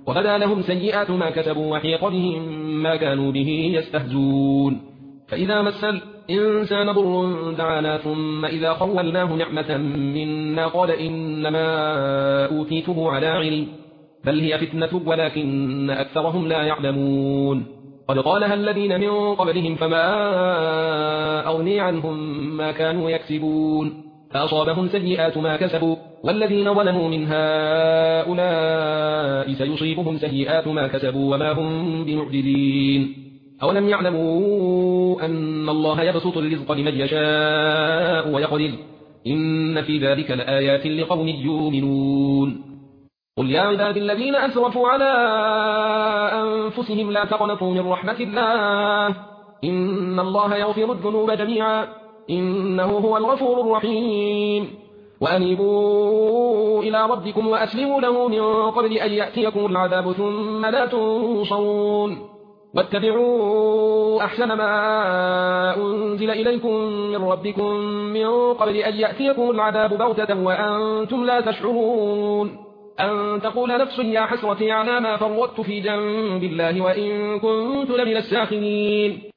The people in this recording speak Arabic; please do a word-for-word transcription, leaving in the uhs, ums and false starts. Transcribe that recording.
وبدا لهم سيئات ما كسبوا وحيق بهم ما كانوا به يستهزون فإذا مس الإنسان ضر دعانا ثم إذا خولناه نعمة منا قال إنما أوتيته على علم بل هي فتنة ولكن أكثرهم لا يعلمون قد قالها الذين من قبلهم فما أغني عنهم ما كانوا يكسبون فأصابهم سيئات ما كسبوا والذين ظلموا من هؤلاء سيصيبهم سيئات ما كسبوا وما هم بمعجزين أولم يعلموا أن الله يبسط الرزق لمن يشاء ويقدر إن في ذلك لآيات لقوم يؤمنون قل يا عبادي الذين أسرفوا على أنفسهم لا تقنطوا من رحمة الله إن الله يغفر الذنوب جميعا إنه هو الغفور الرحيم وأنيبوا إلى ربكم وأسلموا له من قبل أن يأتيكم العذاب ثم لا تنصرون واتبعوا أحسن ما أنزل إليكم من ربكم من قبل أن يأتيكم العذاب بغتة وأنتم لا تشعرون أن تقول نفس يا حسرتي على ما فرطت في جنب الله وإن كنت لمن الساخرين